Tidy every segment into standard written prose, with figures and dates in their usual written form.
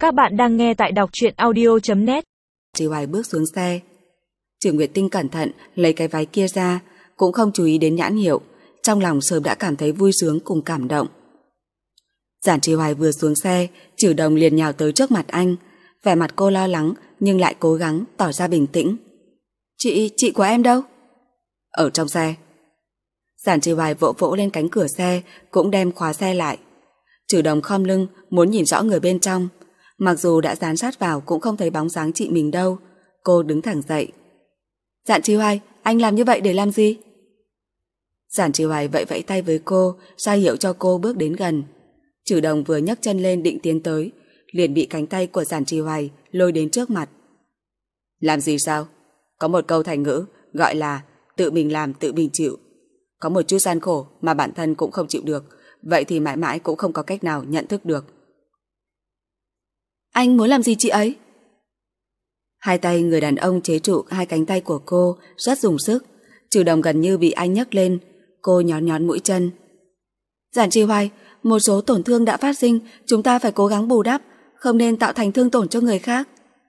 Các bạn đang nghe tại đọc truyện audio.net. Chị Hoài bước xuống xe. Trừ Nguyệt Tinh cẩn thận lấy cái váy kia ra, cũng không chú ý đến nhãn hiệu, trong lòng sớm đã cảm thấy vui sướng cùng cảm động. Giản Trì Hoài vừa xuống xe, Trừ Đồng liền nhào tới trước mặt anh, vẻ mặt cô lo lắng nhưng lại cố gắng tỏ ra bình tĩnh. Chị của em đâu? Ở trong xe. Giản Trì Hoài vỗ vỗ lên cánh cửa xe, cũng đem khóa xe lại. Trừ Đồng khom lưng muốn nhìn rõ người bên trong, mặc dù đã dán sát vào cũng không thấy bóng dáng chị mình đâu. Cô đứng thẳng dậy. Giản Trì Hoài, anh làm như vậy để làm gì? Giản Trì Hoài vẫy vẫy tay với cô, ra hiệu cho cô bước đến gần. Trừ Đồng vừa nhấc chân lên định tiến tới, liền bị cánh tay của Giản Trì Hoài lôi đến trước mặt. Làm gì sao? Có một câu thành ngữ gọi là tự mình làm tự mình chịu. Có một chút gian khổ mà bản thân cũng không chịu được, vậy thì mãi mãi cũng không có cách nào nhận thức được. Anh muốn làm gì chị ấy? Hai tay người đàn ông chế trụ hai cánh tay của cô rất dùng sức. Trừ Đồng gần như bị anh nhấc lên. Cô nhón nhón mũi chân. Giản Trì Hoài, một số tổn thương đã phát sinh, chúng ta phải cố gắng bù đắp, không nên tạo thành thương tổn cho người khác.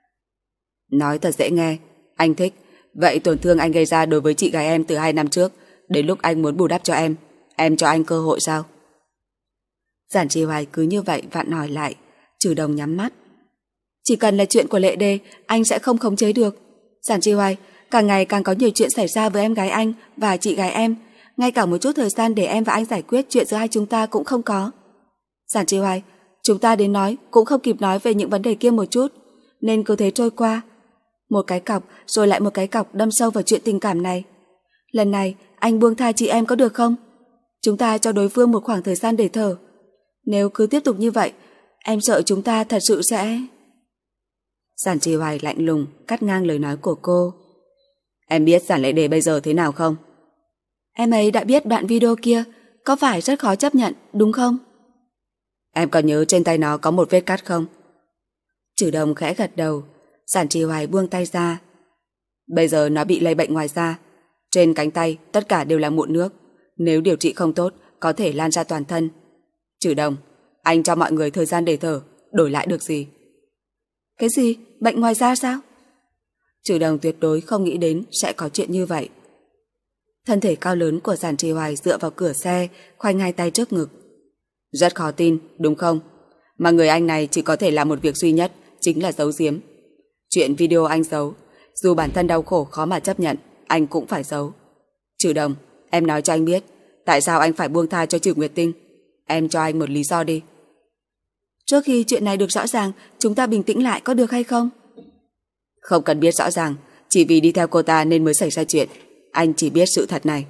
Nói thật dễ nghe, anh thích. Vậy tổn thương anh gây ra đối với chị gái em từ 2 năm trước, đến lúc anh muốn bù đắp cho em cho anh cơ hội sao? Giản Trì Hoài cứ như vậy vặn hỏi lại. Trừ Đồng nhắm mắt. Chỉ cần là chuyện của Lệ Đề, anh sẽ không khống chế được. Giản Trì Hoài, càng ngày càng có nhiều chuyện xảy ra với em gái anh và chị gái em, ngay cả một chút thời gian để em và anh giải quyết chuyện giữa hai chúng ta cũng không có. Giản Trì Hoài, chúng ta đến nói cũng không kịp nói về những vấn đề kia một chút, nên cứ thế trôi qua. Một cái cọc rồi lại một cái cọc đâm sâu vào chuyện tình cảm này. Lần này anh buông tha chị em có được không? Chúng ta cho đối phương một khoảng thời gian để thở. Nếu cứ tiếp tục như vậy, em sợ chúng ta thật sự sẽ... Giản Trì Hoài lạnh lùng cắt ngang lời nói của cô. Em biết Giản Lệ Đề bây giờ thế nào không? Em ấy đã biết đoạn video kia, có phải rất khó chấp nhận, đúng không? Em có nhớ trên tay nó có một vết cắt không? Trừ Đồng khẽ gật đầu. Giản Trì Hoài buông tay ra. Bây giờ nó bị lây bệnh ngoài da. Trên cánh tay tất cả đều là mụn nước. Nếu điều trị không tốt, có thể lan ra toàn thân. Trừ Đồng, anh cho mọi người thời gian để thở, đổi lại được gì? Cái gì? Bệnh ngoài da sao? Trừ Đồng tuyệt đối không nghĩ đến sẽ có chuyện như vậy. Thân thể cao lớn của Giản Trì Hoài dựa vào cửa xe, khoanh hai tay trước ngực. Rất khó tin, đúng không? Mà người anh này chỉ có thể làm một việc duy nhất, chính là giấu giếm. Chuyện video anh giấu, dù bản thân đau khổ khó mà chấp nhận, anh cũng phải giấu. Trừ Đồng, em nói cho anh biết, tại sao anh phải buông tha cho Trừ Nguyệt Tinh? Em cho anh một lý do đi. Trước khi chuyện này được rõ ràng, chúng ta bình tĩnh lại có được hay không? Không cần biết rõ ràng, chỉ vì đi theo cô ta nên mới xảy ra chuyện. Anh chỉ biết sự thật này.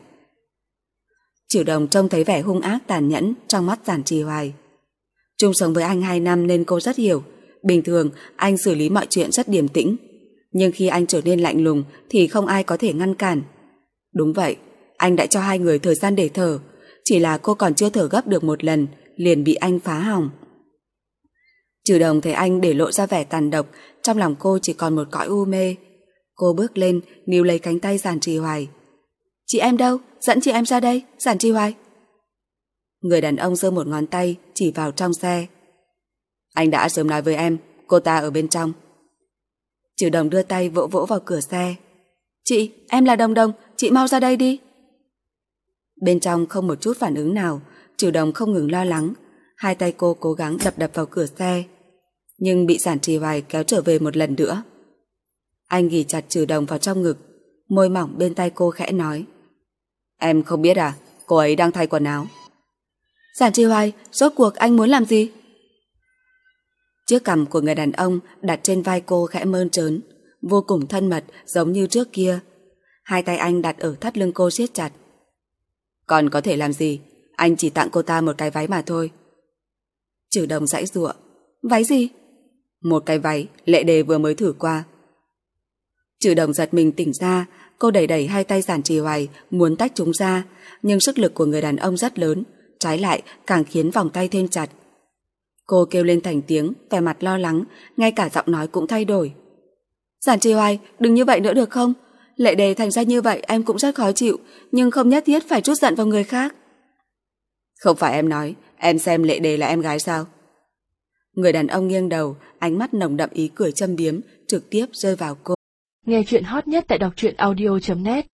Trừ Đồng trông thấy vẻ hung ác tàn nhẫn trong mắt Giản Trì Hoài. Chung sống với anh 2 năm nên cô rất hiểu. Bình thường anh xử lý mọi chuyện rất điềm tĩnh, nhưng khi anh trở nên lạnh lùng thì không ai có thể ngăn cản. Đúng vậy, anh đã cho hai người thời gian để thở, chỉ là cô còn chưa thở gấp được một lần liền bị anh phá hỏng. Trừ Đồng thấy anh để lộ ra vẻ tàn độc, trong lòng cô chỉ còn một cõi u mê. Cô bước lên níu lấy cánh tay Giản Trì Hoài. Chị em đâu? Dẫn chị em ra đây, Giản Trì Hoài. Người đàn ông giơ một ngón tay chỉ vào trong xe. Anh đã sớm nói với em, cô ta ở bên trong. Trừ Đồng đưa tay vỗ vỗ vào cửa xe. Chị, em là Đồng Đồng, chị mau ra đây đi. Bên trong không một chút phản ứng nào. Trừ Đồng không ngừng lo lắng. Hai tay cô cố gắng đập vào cửa xe, nhưng bị Giản Trì Hoài kéo trở về một lần nữa. Anh ghì chặt Trừ Đồng vào trong ngực, môi mỏng bên tay cô khẽ nói. Em không biết à, cô ấy đang thay quần áo. Giản Trì Hoài, rốt cuộc anh muốn làm gì? Chiếc cằm của người đàn ông đặt trên vai cô khẽ mơn trớn, vô cùng thân mật giống như trước kia. Hai tay anh đặt ở thắt lưng cô siết chặt. Còn có thể làm gì? Anh chỉ tặng cô ta một cái váy mà thôi. Trừ Đồng giãy giụa. Váy gì? Một cái váy Lệ Đề vừa mới thử qua. Trừ Đồng giật mình tỉnh ra. Cô đẩy đẩy hai tay Giản Trì Hoài muốn tách chúng ra, nhưng sức lực của người đàn ông rất lớn, trái lại càng khiến vòng tay thêm chặt. Cô kêu lên thành tiếng, vẻ mặt lo lắng, ngay cả giọng nói cũng thay đổi. Giản Trì Hoài, đừng như vậy nữa được không? Lệ Đề thành ra như vậy em cũng rất khó chịu, nhưng không nhất thiết phải trút giận vào người khác. Không phải em nói, em xem Lệ Đề là em gái sao? Người đàn ông nghiêng đầu, ánh mắt nồng đậm ý cười châm biếm, trực tiếp rơi vào cô. Nghe chuyện hot nhất tại đọc truyện audio.net